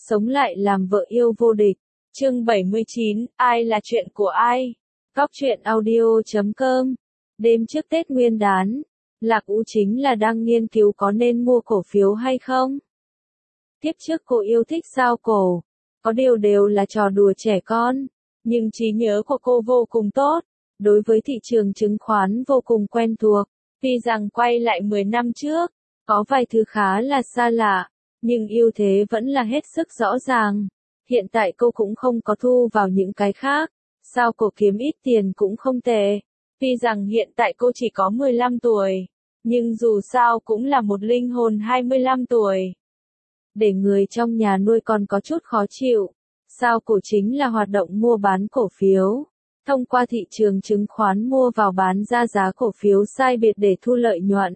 sống lại làm vợ yêu vô địch. Chương 79, ai là chuyện của ai? Góc truyện audio.com. Đêm trước Tết Nguyên đán, Lạc U chính là đang nghiên cứu có nên mua cổ phiếu hay không. Kiếp trước cô yêu thích giao cổ, có điều đều là trò đùa trẻ con, nhưng trí nhớ của cô vô cùng tốt, đối với thị trường chứng khoán vô cùng quen thuộc. Tuy rằng quay lại 10 năm trước, có vài thứ khá là xa lạ, nhưng ưu thế vẫn là hết sức rõ ràng. Hiện tại cô cũng không có thu vào những cái khác, sao cổ kiếm ít tiền cũng không tệ. Tuy rằng hiện tại cô chỉ có 15 tuổi, nhưng dù sao cũng là một linh hồn 25 tuổi. Để người trong nhà nuôi còn có chút khó chịu, sao cổ chính là hoạt động mua bán cổ phiếu. Thông qua thị trường chứng khoán mua vào bán ra giá cổ phiếu sai biệt để thu lợi nhuận.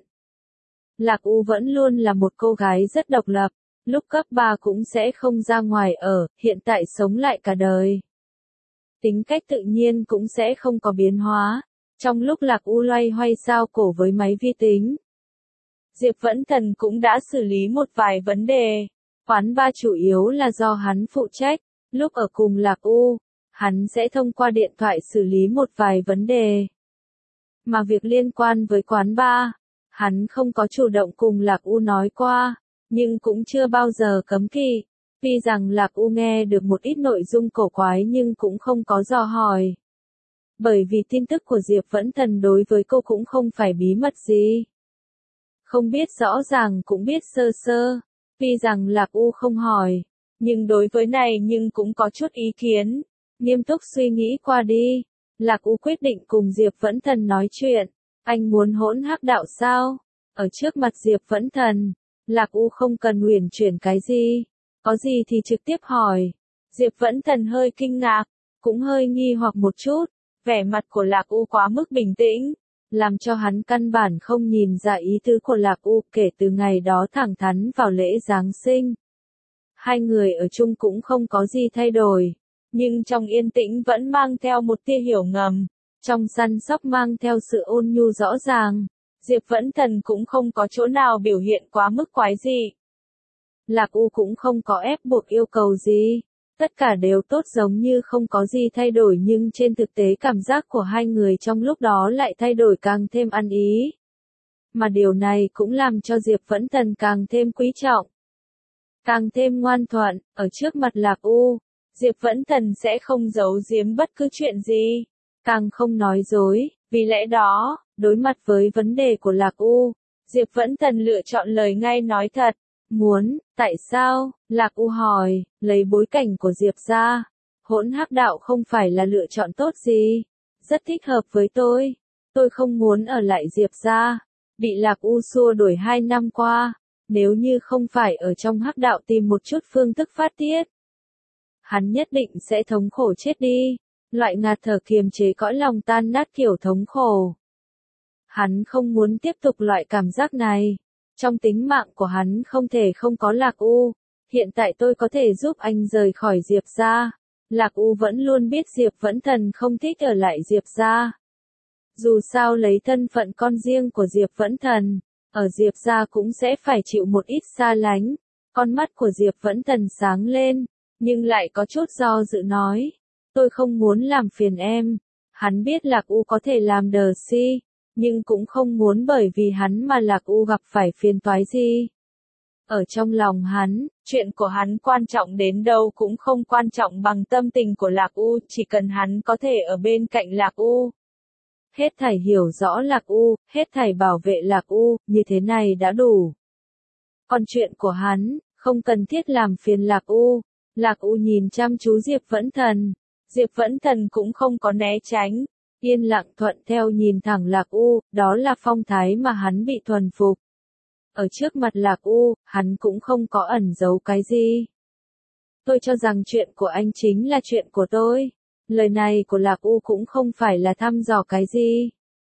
Lạc U vẫn luôn là một cô gái rất độc lập, lúc cấp 3 cũng sẽ không ra ngoài ở, hiện tại sống lại cả đời. Tính cách tự nhiên cũng sẽ không có biến hóa, trong lúc Lạc U loay hoay sao cổ với máy vi tính. Diệp Vẫn Thần cũng đã xử lý một vài vấn đề, quán bar chủ yếu là do hắn phụ trách, lúc ở cùng Lạc U, hắn sẽ thông qua điện thoại xử lý một vài vấn đề. Mà việc liên quan với quán bar, hắn không có chủ động cùng Lạc U nói qua, nhưng cũng chưa bao giờ cấm kỵ. Tuy rằng Lạc U nghe được một ít nội dung cổ quái nhưng cũng không có dò hỏi. Bởi vì tin tức của Diệp Vẫn Thần đối với cô cũng không phải bí mật gì. Không biết rõ ràng cũng biết sơ sơ. Tuy rằng Lạc U không hỏi, nhưng đối với này nhưng cũng có chút ý kiến. Nghiêm túc suy nghĩ qua đi, Lạc U quyết định cùng Diệp Vẫn Thần nói chuyện. Anh muốn hỗn hắc đạo sao? Ở trước mặt Diệp Vẫn Thần, Lạc U không cần uyển chuyển cái gì. Có gì thì trực tiếp hỏi. Diệp Vẫn Thần hơi kinh ngạc, cũng hơi nghi hoặc một chút. Vẻ mặt của Lạc U quá mức bình tĩnh, làm cho hắn căn bản không nhìn ra ý tứ của Lạc U kể từ ngày đó thẳng thắn vào lễ Giáng sinh. Hai người ở chung cũng không có gì thay đổi, nhưng trong yên tĩnh vẫn mang theo một tia hiểu ngầm, trong săn sóc mang theo sự ôn nhu rõ ràng. Diệp Vẫn Thần cũng không có chỗ nào biểu hiện quá mức quái dị. Lạc U cũng không có ép buộc yêu cầu gì. Tất cả đều tốt giống như không có gì thay đổi nhưng trên thực tế cảm giác của hai người trong lúc đó lại thay đổi càng thêm ăn ý. Mà điều này cũng làm cho Diệp Vẫn Thần càng thêm quý trọng. Càng thêm ngoan thuận, ở trước mặt Lạc U, Diệp Vẫn Thần sẽ không giấu giếm bất cứ chuyện gì, càng không nói dối, vì lẽ đó, đối mặt với vấn đề của Lạc U, Diệp Vẫn Thần lựa chọn lời ngay nói thật. Muốn, tại sao? Lạc U hỏi, lấy bối cảnh của Diệp ra. Hỗn hắc đạo không phải là lựa chọn tốt gì. Rất thích hợp với tôi. Tôi không muốn ở lại Diệp ra. Bị Lạc U xua đuổi 2 năm qua. Nếu như không phải ở trong hắc đạo tìm một chút phương thức phát tiết, hắn nhất định sẽ thống khổ chết đi. Loại ngạt thở kiềm chế cõi lòng tan nát kiểu thống khổ. Hắn không muốn tiếp tục loại cảm giác này. Trong tính mạng của hắn không thể không có Lạc U. Hiện tại tôi có thể giúp anh rời khỏi Diệp ra. Lạc U vẫn luôn biết Diệp Vẫn Thần không thích ở lại Diệp ra. Dù sao lấy thân phận con riêng của Diệp Vẫn Thần, ở Diệp ra cũng sẽ phải chịu một ít xa lánh. Con mắt của Diệp Vẫn Thần sáng lên, nhưng lại có chút do dự nói. Tôi không muốn làm phiền em. Hắn biết Lạc U có thể làm đờ si. Nhưng cũng không muốn bởi vì hắn mà Lạc U gặp phải phiền toái gì. Ở trong lòng hắn, chuyện của hắn quan trọng đến đâu cũng không quan trọng bằng tâm tình của Lạc U, chỉ cần hắn có thể ở bên cạnh Lạc U. Hết thảy hiểu rõ Lạc U, hết thảy bảo vệ Lạc U, như thế này đã đủ. Còn chuyện của hắn, không cần thiết làm phiền Lạc U. Lạc U nhìn chăm chú Diệp Vẫn Thần. Diệp Vẫn Thần cũng không có né tránh. Yên lặng thuận theo nhìn thẳng Lạc U, đó là phong thái mà hắn bị thuần phục. Ở trước mặt Lạc U, hắn cũng không có ẩn giấu cái gì. Tôi cho rằng chuyện của anh chính là chuyện của tôi. Lời này của Lạc U cũng không phải là thăm dò cái gì,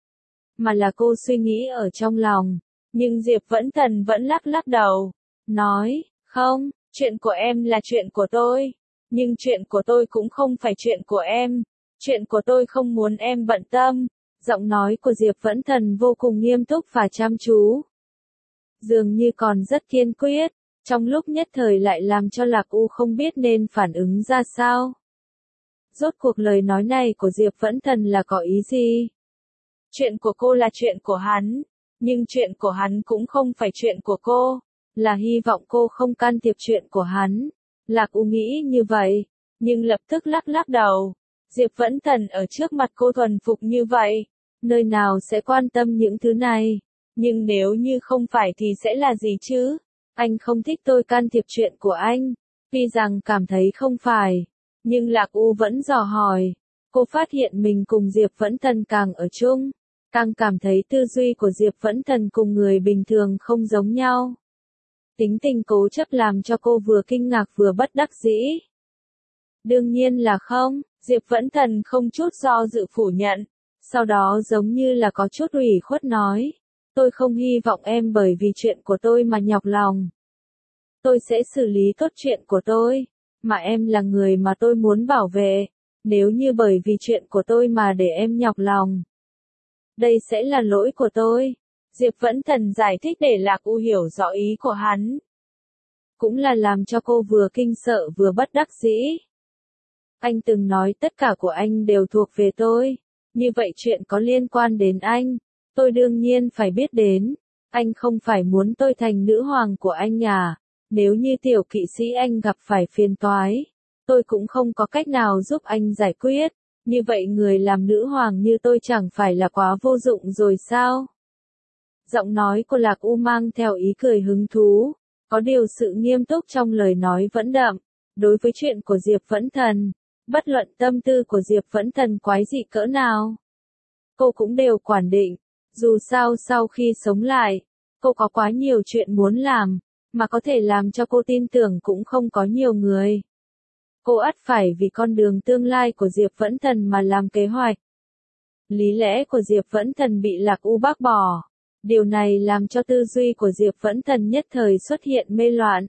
mà là cô suy nghĩ ở trong lòng. Nhưng Diệp Vẫn Thần vẫn lắc lắc đầu, nói, không, chuyện của em là chuyện của tôi. Nhưng chuyện của tôi cũng không phải chuyện của em. Chuyện của tôi không muốn em bận tâm. Giọng nói của Diệp Vẫn Thần vô cùng nghiêm túc và chăm chú. Dường như còn rất kiên quyết. Trong lúc nhất thời lại làm cho Lạc U không biết nên phản ứng ra sao. Rốt cuộc lời nói này của Diệp Vẫn Thần là có ý gì? Chuyện của cô là chuyện của hắn, nhưng chuyện của hắn cũng không phải chuyện của cô, là hy vọng cô không can thiệp chuyện của hắn. Lạc U nghĩ như vậy, nhưng lập tức lắc lắc đầu. Diệp Vẫn Thần ở trước mặt cô thuần phục như vậy, nơi nào sẽ quan tâm những thứ này, nhưng nếu như không phải thì sẽ là gì chứ? Anh không thích tôi can thiệp chuyện của anh, tuy rằng cảm thấy không phải, nhưng Lạc U vẫn dò hỏi. Cô phát hiện mình cùng Diệp Vẫn Thần càng ở chung, càng cảm thấy tư duy của Diệp Vẫn Thần cùng người bình thường không giống nhau. Tính tình cố chấp làm cho cô vừa kinh ngạc vừa bất đắc dĩ. Đương nhiên là không, Diệp Vẫn Thần không chút do dự phủ nhận, sau đó giống như là có chút ủy khuất nói. Tôi không hy vọng em bởi vì chuyện của tôi mà nhọc lòng. Tôi sẽ xử lý tốt chuyện của tôi, mà em là người mà tôi muốn bảo vệ, nếu như bởi vì chuyện của tôi mà để em nhọc lòng. Đây sẽ là lỗi của tôi. Diệp Vẫn Thần giải thích để Lạc U hiểu rõ ý của hắn. Cũng là làm cho cô vừa kinh sợ vừa bất đắc dĩ. Anh từng nói tất cả của anh đều thuộc về tôi, như vậy chuyện có liên quan đến anh, tôi đương nhiên phải biết đến. Anh không phải muốn tôi thành nữ hoàng của anh à? Nếu như tiểu kỵ sĩ anh gặp phải phiền toái, tôi cũng không có cách nào giúp anh giải quyết. Như vậy người làm nữ hoàng như tôi chẳng phải là quá vô dụng rồi sao? Giọng nói của Lạc U mang theo ý cười hứng thú, có điều sự nghiêm túc trong lời nói vẫn đậm. Đối với chuyện của Diệp Vẫn Thần, bất luận tâm tư của Diệp Vẫn Thần quái dị cỡ nào, cô cũng đều quản định. Dù sao sau khi sống lại, cô có quá nhiều chuyện muốn làm, mà có thể làm cho cô tin tưởng cũng không có nhiều người. Cô ắt phải vì con đường tương lai của Diệp Vẫn Thần mà làm kế hoạch. Lý lẽ của Diệp Vẫn Thần bị Lạc U bác bỏ. Điều này làm cho tư duy của Diệp Vẫn Thần nhất thời xuất hiện mê loạn.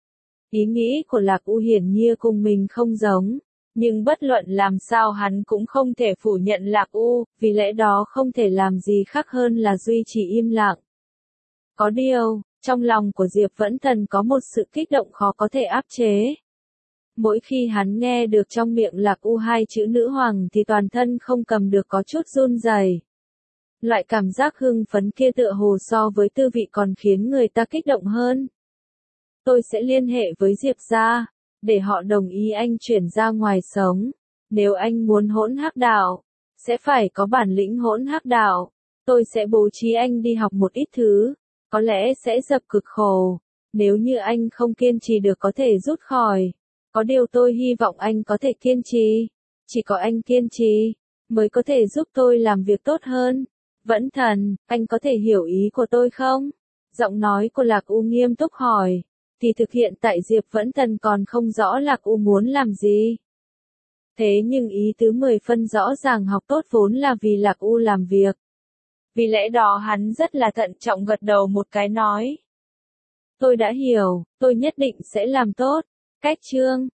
Ý nghĩ của Lạc U hiển nhiên cùng mình không giống, nhưng bất luận làm sao hắn cũng không thể phủ nhận Lạc U, vì lẽ đó không thể làm gì khác hơn là duy trì im lặng. Có điều, trong lòng của Diệp Vẫn Thần có một sự kích động khó có thể áp chế. Mỗi khi hắn nghe được trong miệng Lạc U hai chữ nữ hoàng thì toàn thân không cầm được có chút run rẩy. Loại cảm giác hưng phấn kia tựa hồ so với tư vị còn khiến người ta kích động hơn. Tôi sẽ liên hệ với Diệp gia, để họ đồng ý anh chuyển ra ngoài sống. Nếu anh muốn hỗn hắc đạo, sẽ phải có bản lĩnh hỗn hắc đạo. Tôi sẽ bố trí anh đi học một ít thứ, có lẽ sẽ dập cực khổ. Nếu như anh không kiên trì được có thể rút khỏi. Có điều tôi hy vọng anh có thể kiên trì. Chỉ có anh kiên trì, mới có thể giúp tôi làm việc tốt hơn. Vẫn Thần, anh có thể hiểu ý của tôi không? Giọng nói của Lạc U nghiêm túc hỏi. Thì thực hiện tại Diệp Vẫn Thần còn không rõ Lạc U muốn làm gì. Thế nhưng ý tứ 10 phân rõ ràng học tốt vốn là vì Lạc U làm việc. Vì lẽ đó hắn rất là thận trọng gật đầu một cái nói. Tôi đã hiểu, tôi nhất định sẽ làm tốt. Cách chương